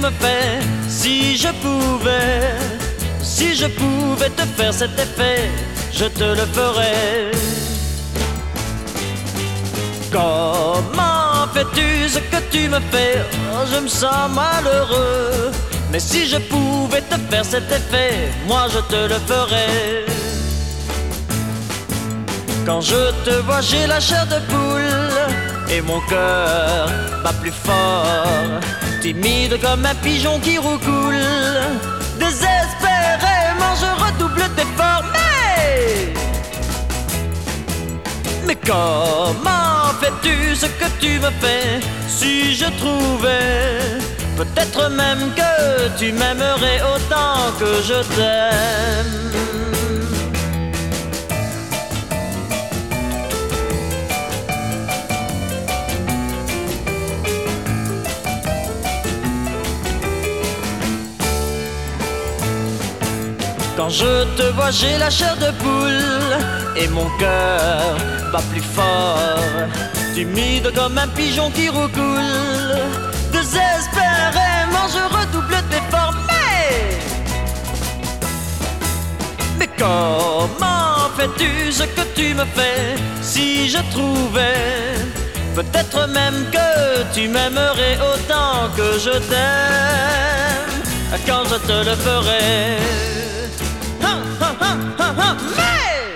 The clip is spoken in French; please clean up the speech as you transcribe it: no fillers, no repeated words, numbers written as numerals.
me fais. Si je pouvais te faire cet effet, je te le ferais. Comment fais-tu ce que tu me fais? Oh, je me sens malheureux. Mais si je pouvais te faire cet effet, moi je te le ferais. Quand je te vois, j'ai la chair de poule et mon cœur bat plus fort. Timide comme un pigeon qui roucoule, désespérément je redouble d'efforts. Mais comment fais-tu ce que tu me fais? Si je trouvais, peut-être même que tu m'aimerais autant que je t'aime. Quand je te vois, j'ai la chair de poule et mon cœur bat plus fort. Timide comme un pigeon qui roucoule, désespérément je redouble d'efforts. Mais comment fais-tu ce que tu me fais? Si je trouvais, peut-être même que tu m'aimerais autant que je t'aime, quand je te le ferais. Mais